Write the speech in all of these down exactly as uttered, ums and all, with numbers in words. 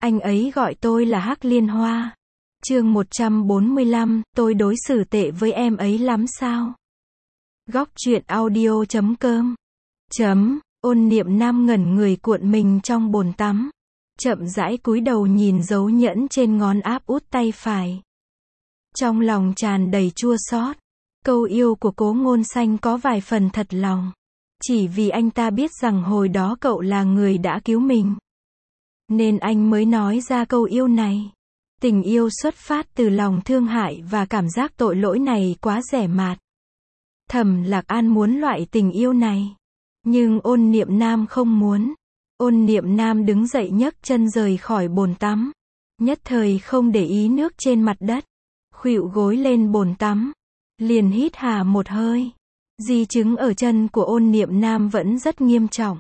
Anh ấy gọi tôi là Hắc Liên Hoa. Chương một trăm bốn mươi lăm, tôi đối xử tệ với em ấy lắm sao? Góc truyện audio chấm com. Chấm, Ôn Niệm Nam ngẩn người cuộn mình trong bồn tắm. Chậm rãi cúi đầu nhìn dấu nhẫn trên ngón áp út tay phải. Trong lòng tràn đầy chua xót. Câu yêu của Cố Ngôn Xanh có vài phần thật lòng. Chỉ vì anh ta biết rằng hồi đó cậu là người đã cứu mình, nên anh mới nói ra câu yêu này. Tình yêu xuất phát từ lòng thương hại và cảm giác tội lỗi này quá rẻ mạt. Thẩm Lạc An muốn loại tình yêu này, nhưng Ôn Niệm Nam không muốn. Ôn Niệm Nam đứng dậy nhấc chân rời khỏi bồn tắm, nhất thời không để ý nước trên mặt đất, khuỵu gối lên bồn tắm, liền hít hà một hơi. Di chứng ở chân của Ôn Niệm Nam vẫn rất nghiêm trọng.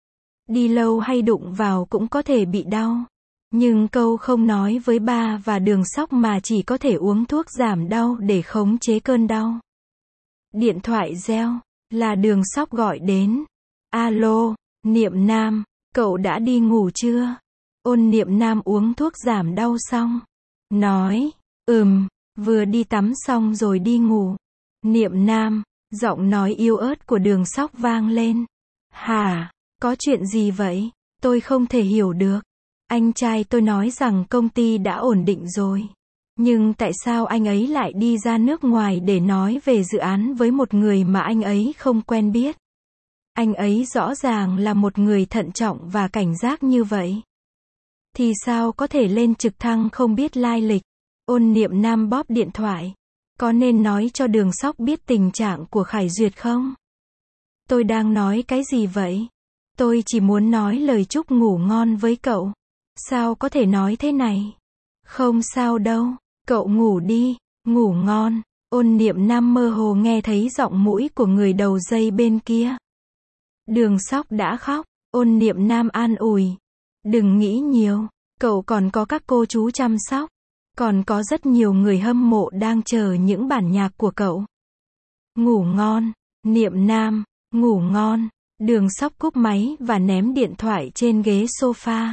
Đi lâu hay đụng vào cũng có thể bị đau. Nhưng câu không nói với ba và Đường Sóc mà chỉ có thể uống thuốc giảm đau để khống chế cơn đau. Điện thoại reo, là Đường Sóc gọi đến. Alo, Niệm Nam, cậu đã đi ngủ chưa? Ôn Niệm Nam uống thuốc giảm đau xong, nói, ừm, vừa đi tắm xong rồi đi ngủ. Niệm Nam, giọng nói yếu ớt của Đường Sóc vang lên. Hả, có chuyện gì vậy? Tôi không thể hiểu được. Anh trai tôi nói rằng công ty đã ổn định rồi. Nhưng tại sao anh ấy lại đi ra nước ngoài để nói về dự án với một người mà anh ấy không quen biết? Anh ấy rõ ràng là một người thận trọng và cảnh giác như vậy. Thì sao có thể lên trực thăng không biết lai lịch? Ôn Niệm Nam bóp điện thoại. Có nên nói cho Đường Sóc biết tình trạng của Khải Duyệt không? Tôi đang nói cái gì vậy? Tôi chỉ muốn nói lời chúc ngủ ngon với cậu. Sao có thể nói thế này? Không sao đâu, cậu ngủ đi, ngủ ngon. Ôn Niệm Nam mơ hồ nghe thấy giọng mũi của người đầu dây bên kia. Đường Sóc đã khóc. Ôn Niệm Nam an ủi. Đừng nghĩ nhiều, cậu còn có các cô chú chăm sóc. Còn có rất nhiều người hâm mộ đang chờ những bản nhạc của cậu. Ngủ ngon, Niệm Nam, ngủ ngon. Đường Sóc cúp máy và ném điện thoại trên ghế sofa.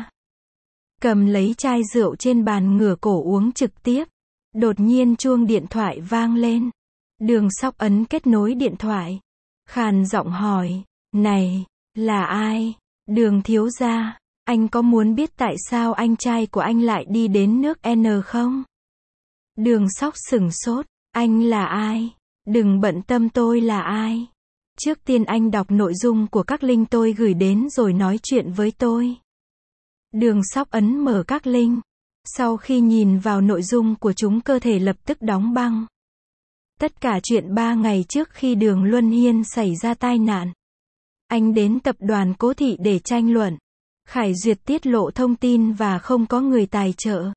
Cầm lấy chai rượu trên bàn ngửa cổ uống trực tiếp. Đột nhiên chuông điện thoại vang lên. Đường Sóc ấn kết nối điện thoại. Khàn giọng hỏi, này, là ai? Đường thiếu gia, anh có muốn biết tại sao anh trai của anh lại đi đến nước N không? Đường Sóc sửng sốt, anh là ai? Đừng bận tâm tôi là ai. Trước tiên anh đọc nội dung của các link tôi gửi đến rồi nói chuyện với tôi. Đường Sóc ấn mở các link. Sau khi nhìn vào nội dung của chúng cơ thể lập tức đóng băng. Tất cả chuyện ba ngày trước khi Đường Luân Hiên xảy ra tai nạn. Anh đến tập đoàn Cố Thị để tranh luận. Khải Duyệt tiết lộ thông tin và không có người tài trợ.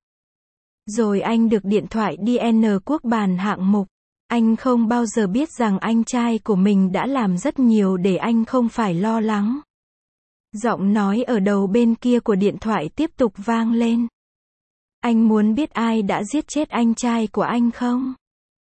Rồi anh được điện thoại đi N quốc bàn hạng mục. Anh không bao giờ biết rằng anh trai của mình đã làm rất nhiều để anh không phải lo lắng. Giọng nói ở đầu bên kia của điện thoại tiếp tục vang lên. Anh muốn biết ai đã giết chết anh trai của anh không?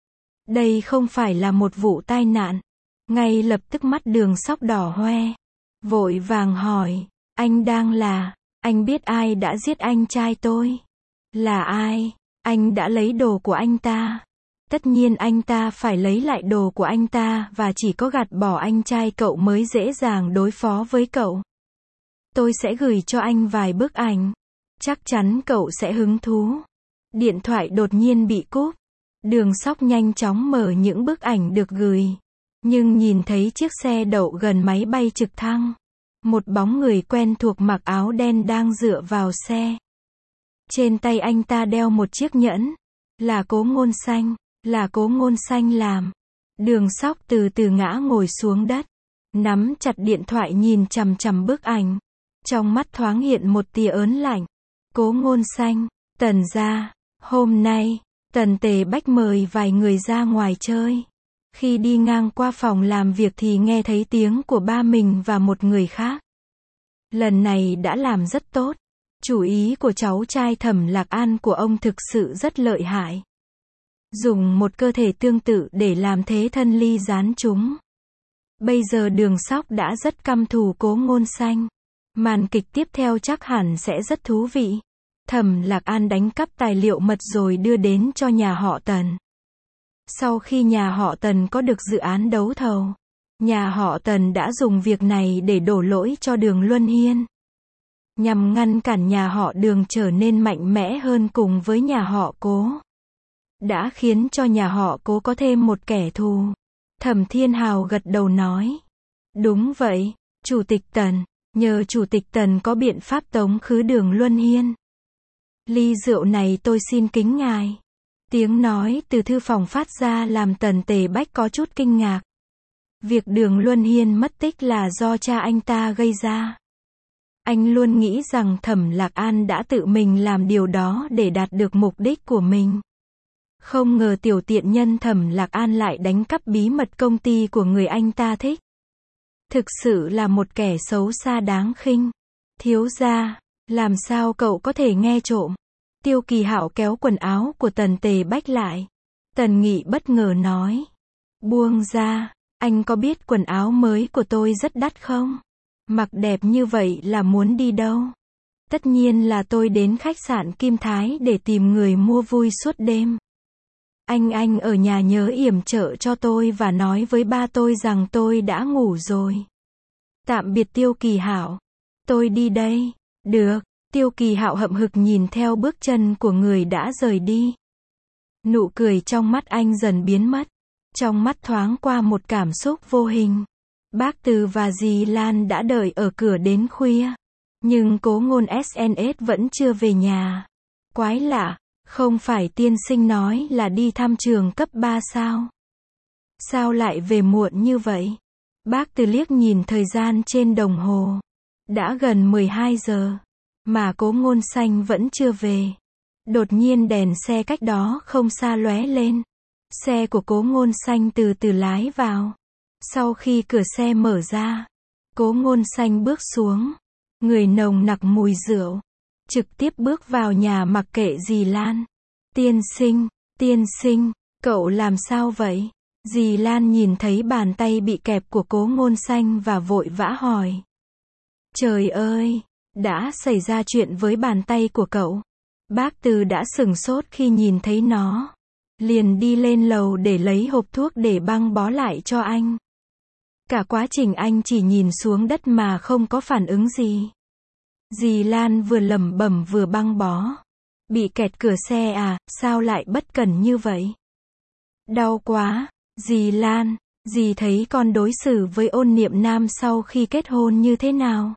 Đây không phải là một vụ tai nạn. Ngay lập tức mắt Đường Sóc đỏ hoe. Vội vàng hỏi, anh đang là, anh biết ai đã giết anh trai tôi? Là ai? Anh đã lấy đồ của anh ta. Tất nhiên anh ta phải lấy lại đồ của anh ta và chỉ có gạt bỏ anh trai cậu mới dễ dàng đối phó với cậu. Tôi sẽ gửi cho anh vài bức ảnh. Chắc chắn cậu sẽ hứng thú. Điện thoại đột nhiên bị cúp. Đường Sóc nhanh chóng mở những bức ảnh được gửi. Nhưng nhìn thấy chiếc xe đậu gần máy bay trực thăng. Một bóng người quen thuộc mặc áo đen đang dựa vào xe. Trên tay anh ta đeo một chiếc nhẫn. Là Cố Ngôn Xanh. Là Cố Ngôn Xanh làm. Đường Sóc từ từ ngã ngồi xuống đất. Nắm chặt điện thoại nhìn chằm chằm bức ảnh. Trong mắt thoáng hiện một tia ớn lạnh. Cố Ngôn Xanh, Tần gia, hôm nay, Tần Tề Bách mời vài người ra ngoài chơi. Khi đi ngang qua phòng làm việc thì nghe thấy tiếng của ba mình và một người khác. Lần này đã làm rất tốt. Chủ ý của cháu trai Thẩm Lạc An của ông thực sự rất lợi hại. Dùng một cơ thể tương tự để làm thế thân ly gián chúng. Bây giờ Đường Sóc đã rất căm thù Cố Ngôn Xanh. Màn kịch tiếp theo chắc hẳn sẽ rất thú vị. Thẩm Lạc An đánh cắp tài liệu mật rồi đưa đến cho nhà họ Tần. Sau khi nhà họ Tần có được dự án đấu thầu, nhà họ Tần đã dùng việc này để đổ lỗi cho Đường Luân Hiên, nhằm ngăn cản nhà họ Đường trở nên mạnh mẽ hơn cùng với nhà họ Cố. Đã khiến cho nhà họ Cố có thêm một kẻ thù. Thẩm Thiên Hào gật đầu nói. Đúng vậy, Chủ tịch Tần, nhờ Chủ tịch Tần có biện pháp tống khứ Đường Luân Hiên. Ly rượu này tôi xin kính ngài. Tiếng nói từ thư phòng phát ra làm Tần Tề Bách có chút kinh ngạc. Việc Đường Luân Hiên mất tích là do cha anh ta gây ra. Anh luôn nghĩ rằng Thẩm Lạc An đã tự mình làm điều đó để đạt được mục đích của mình. Không ngờ tiểu tiện nhân Thẩm Lạc An lại đánh cắp bí mật công ty của người anh ta thích. Thực sự là một kẻ xấu xa đáng khinh. Thiếu gia, làm sao cậu có thể nghe trộm? Tiêu Kỳ Hạo kéo quần áo của Tần Tề Bách lại. Tần Nghị bất ngờ nói. Buông ra, anh có biết quần áo mới của tôi rất đắt không? Mặc đẹp như vậy là muốn đi đâu? Tất nhiên là tôi đến khách sạn Kim Thái để tìm người mua vui suốt đêm. Anh anh ở nhà nhớ yểm trợ cho tôi và nói với ba tôi rằng tôi đã ngủ rồi. Tạm biệt Tiêu Kỳ Hạo. Tôi đi đây. Được. Tiêu Kỳ Hạo hậm hực nhìn theo bước chân của người đã rời đi. Nụ cười trong mắt anh dần biến mất. Trong mắt thoáng qua một cảm xúc vô hình. Bác Từ và dì Lan đã đợi ở cửa đến khuya. Nhưng Cố Ngôn ét en ét vẫn chưa về nhà. Quái lạ, không phải tiên sinh nói là đi thăm trường cấp ba sao? Sao lại về muộn như vậy? Bác Từ liếc nhìn thời gian trên đồng hồ. Đã gần mười hai giờ. Mà Cố Ngôn Xanh vẫn chưa về. Đột nhiên đèn xe cách đó không xa lóe lên. Xe của Cố Ngôn Xanh từ từ lái vào. Sau khi cửa xe mở ra, Cố Ngôn Xanh bước xuống. Người nồng nặc mùi rượu. Trực tiếp bước vào nhà mặc kệ dì Lan. Tiên sinh, tiên sinh, cậu làm sao vậy? Dì Lan nhìn thấy bàn tay bị kẹp của Cố Ngôn Xanh và vội vã hỏi. Trời ơi, đã xảy ra chuyện với bàn tay của cậu. Bác Từ đã sửng sốt khi nhìn thấy nó. Liền đi lên lầu để lấy hộp thuốc để băng bó lại cho anh. Cả quá trình anh chỉ nhìn xuống đất mà không có phản ứng gì. Dì Lan vừa lẩm bẩm vừa băng bó. Bị kẹt cửa xe à, sao lại bất cẩn như vậy? Đau quá, dì Lan, dì thấy con đối xử với Ôn Niệm Nam sau khi kết hôn như thế nào?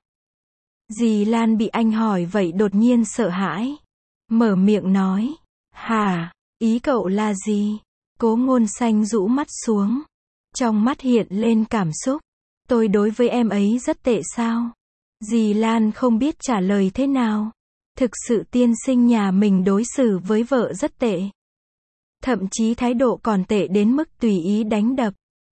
Dì Lan bị anh hỏi vậy đột nhiên sợ hãi. Mở miệng nói. Hả, ý cậu là gì? Cố Ngôn Xanh rũ mắt xuống. Trong mắt hiện lên cảm xúc. Tôi đối với em ấy rất tệ sao? Dì Lan không biết trả lời thế nào. Thực sự tiên sinh nhà mình đối xử với vợ rất tệ. Thậm chí thái độ còn tệ đến mức tùy ý đánh đập.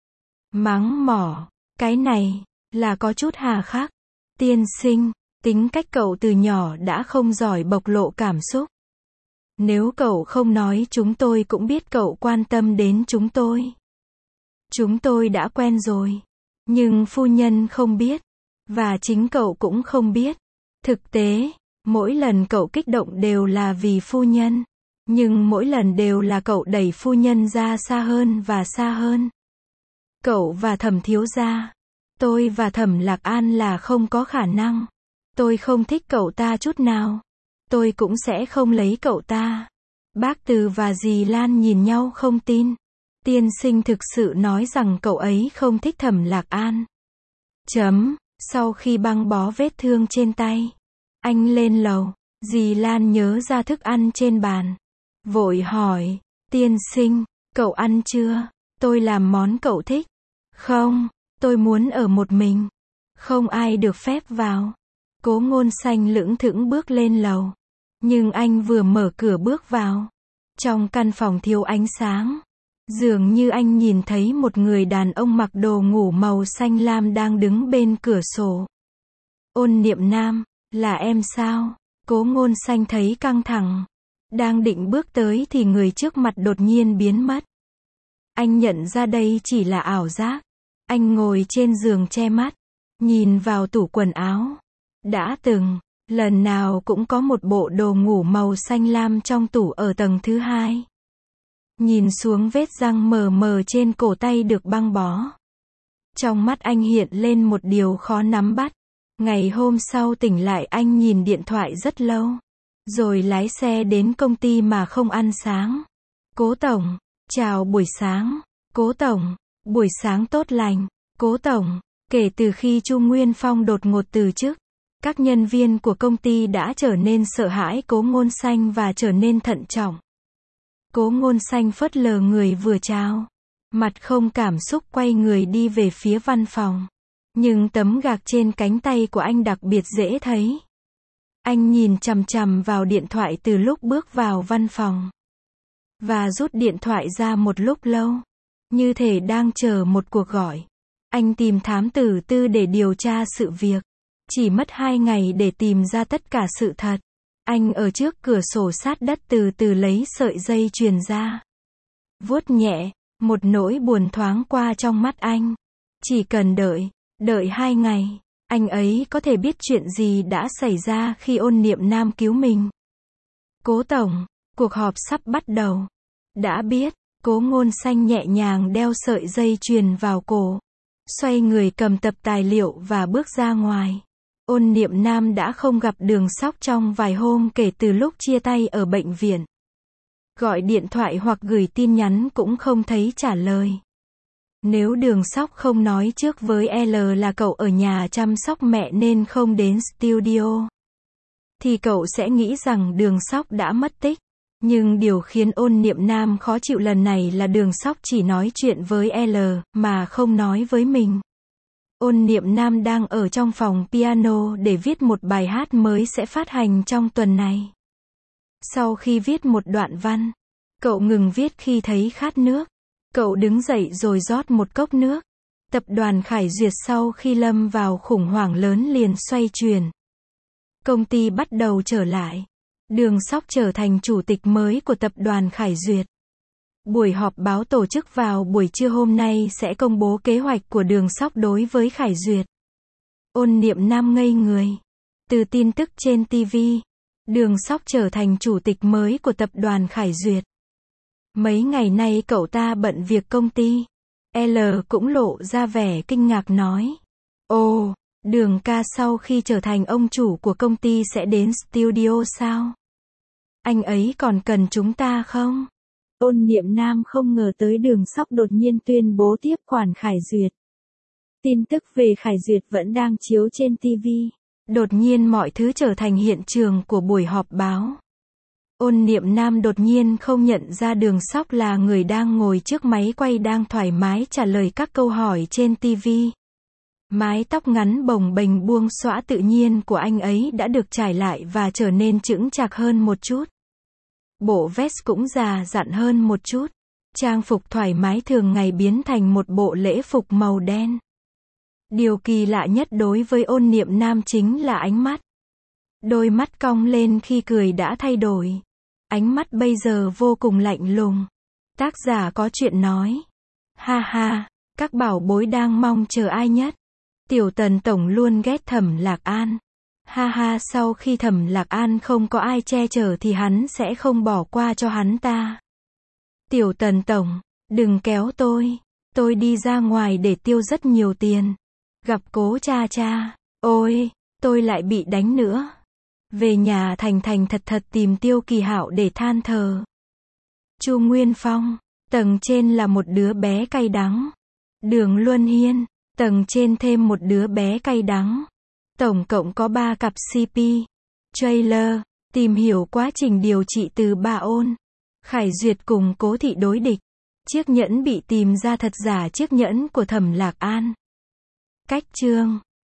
Mắng mỏ. Cái này, là có chút hà khắc. Tiên sinh, tính cách cậu từ nhỏ đã không giỏi bộc lộ cảm xúc. Nếu cậu không nói chúng tôi cũng biết cậu quan tâm đến chúng tôi. Chúng tôi đã quen rồi. Nhưng phu nhân không biết. Và chính cậu cũng không biết. Thực tế, mỗi lần cậu kích động đều là vì phu nhân. Nhưng mỗi lần đều là cậu đẩy phu nhân ra xa hơn và xa hơn. Cậu và Thẩm thiếu gia. Tôi và Thẩm Lạc An là không có khả năng. Tôi không thích cậu ta chút nào. Tôi cũng sẽ không lấy cậu ta. Bác Từ và dì Lan nhìn nhau không tin. Tiên sinh thực sự nói rằng cậu ấy không thích Thẩm Lạc An. Chấm. Sau khi băng bó vết thương trên tay, anh lên lầu. Dì Lan nhớ ra thức ăn trên bàn. Vội hỏi. Tiên sinh, cậu ăn chưa? Tôi làm món cậu thích. Không, tôi muốn ở một mình. Không ai được phép vào. Cố Ngôn Xanh lững thững bước lên lầu. Nhưng anh vừa mở cửa bước vào. Trong căn phòng thiếu ánh sáng. Dường như anh nhìn thấy một người đàn ông mặc đồ ngủ màu xanh lam đang đứng bên cửa sổ. Ôn Niệm Nam, là em sao? Cố Ngôn Xanh thấy căng thẳng. Đang định bước tới thì người trước mặt đột nhiên biến mất. Anh nhận ra đây chỉ là ảo giác. Anh ngồi trên giường che mắt. Nhìn vào tủ quần áo. Đã từng, Lần nào cũng có một bộ đồ ngủ màu xanh lam trong tủ ở tầng thứ hai. Nhìn xuống vết răng mờ mờ trên cổ tay được băng bó. Trong mắt anh hiện lên một điều khó nắm bắt. Ngày hôm sau tỉnh lại anh nhìn điện thoại rất lâu. Rồi lái xe đến công ty mà không ăn sáng. Cố tổng, chào buổi sáng. Cố tổng, buổi sáng tốt lành. Cố tổng, kể từ khi Chu Nguyên Phong đột ngột từ chức, các nhân viên của công ty đã trở nên sợ hãi Cố Ngôn Xanh và trở nên thận trọng. Cố Ngôn Xanh phớt lờ người vừa chào. Mặt không cảm xúc quay người đi về phía văn phòng. Nhưng tấm gạc trên cánh tay của anh đặc biệt dễ thấy. Anh nhìn chằm chằm vào điện thoại từ lúc bước vào văn phòng. Và rút điện thoại ra một lúc lâu. Như thể đang chờ một cuộc gọi. Anh tìm thám tử tư để điều tra sự việc. Chỉ mất hai ngày để tìm ra tất cả sự thật. Anh ở trước cửa sổ sát đất từ từ lấy sợi dây chuyền ra. Vuốt nhẹ, một nỗi buồn thoáng qua trong mắt anh. Chỉ cần đợi, đợi hai ngày, anh ấy có thể biết chuyện gì đã xảy ra khi Ôn Niệm Nam cứu mình. Cố tổng, cuộc họp sắp bắt đầu. Đã biết, Cố Ngôn Xanh nhẹ nhàng đeo sợi dây chuyền vào cổ. Xoay người cầm tập tài liệu và bước ra ngoài. Ôn Niệm Nam đã không gặp Đường Sóc trong vài hôm kể từ lúc chia tay ở bệnh viện. Gọi điện thoại hoặc gửi tin nhắn cũng không thấy trả lời. Nếu Đường Sóc không nói trước với L là cậu ở nhà chăm sóc mẹ nên không đến studio, thì cậu sẽ nghĩ rằng Đường Sóc đã mất tích. Nhưng điều khiến Ôn Niệm Nam khó chịu lần này là Đường Sóc chỉ nói chuyện với L, mà không nói với mình. Ôn Niệm Nam đang ở trong phòng piano để viết một bài hát mới sẽ phát hành trong tuần này. Sau khi viết một đoạn văn, cậu ngừng viết khi thấy khát nước. Cậu đứng dậy rồi rót một cốc nước. Tập đoàn Khải Duyệt sau khi lâm vào khủng hoảng lớn liền xoay chuyển. Công ty bắt đầu trở lại. Đường Sóc trở thành chủ tịch mới của tập đoàn Khải Duyệt. Buổi họp báo tổ chức vào buổi trưa hôm nay sẽ công bố kế hoạch của Đường Sóc đối với Khải Duyệt. Ôn Niệm Nam ngây người. Từ tin tức trên ti vi, Đường Sóc trở thành chủ tịch mới của tập đoàn Khải Duyệt. Mấy ngày nay cậu ta bận việc công ty. L cũng lộ ra vẻ kinh ngạc nói. Ồ, Đường ca sau khi trở thành ông chủ của công ty sẽ đến studio sao? Anh ấy còn cần chúng ta không? Ôn Niệm Nam không ngờ tới Đường Sóc đột nhiên tuyên bố tiếp quản Khải Duyệt. Tin tức về Khải Duyệt vẫn đang chiếu trên ti vi. Đột nhiên mọi thứ trở thành hiện trường của buổi họp báo. Ôn Niệm Nam đột nhiên không nhận ra Đường Sóc là người đang ngồi trước máy quay đang thoải mái trả lời các câu hỏi trên ti vi. Mái tóc ngắn bồng bềnh buông xõa tự nhiên của anh ấy đã được trải lại và trở nên chững chạc hơn một chút. Bộ vest cũng già dặn hơn một chút. Trang phục thoải mái thường ngày biến thành một bộ lễ phục màu đen. Điều kỳ lạ nhất đối với Ôn Niệm Nam chính là ánh mắt. Đôi mắt cong lên khi cười đã thay đổi. Ánh mắt bây giờ vô cùng lạnh lùng. Tác giả có chuyện nói. Ha ha, các bảo bối đang mong chờ ai nhất? Tiểu Tần Tổng luôn ghét Thẩm Lạc An. Ha ha, sau khi Thẩm Lạc An không có ai che chở thì hắn sẽ không bỏ qua cho hắn ta. Tiểu Tần Tổng, đừng kéo tôi. Tôi đi ra ngoài để tiêu rất nhiều tiền. Gặp Cố cha cha. Ôi, tôi lại bị đánh nữa. Về nhà thành thành thật thật tìm Tiêu Kỳ Hạo để than thở. Chu Nguyên Phong, tầng trên là một đứa bé cay đắng. Đường Luân Hiên, tầng trên thêm một đứa bé cay đắng. Tổng cộng có ba cặp xê pê. Trailer, tìm hiểu quá trình điều trị từ Ba Ôn. Khải Duyệt cùng Cố thị đối địch. Chiếc nhẫn bị tìm ra thật giả chiếc nhẫn của Thẩm Lạc An. Cách chương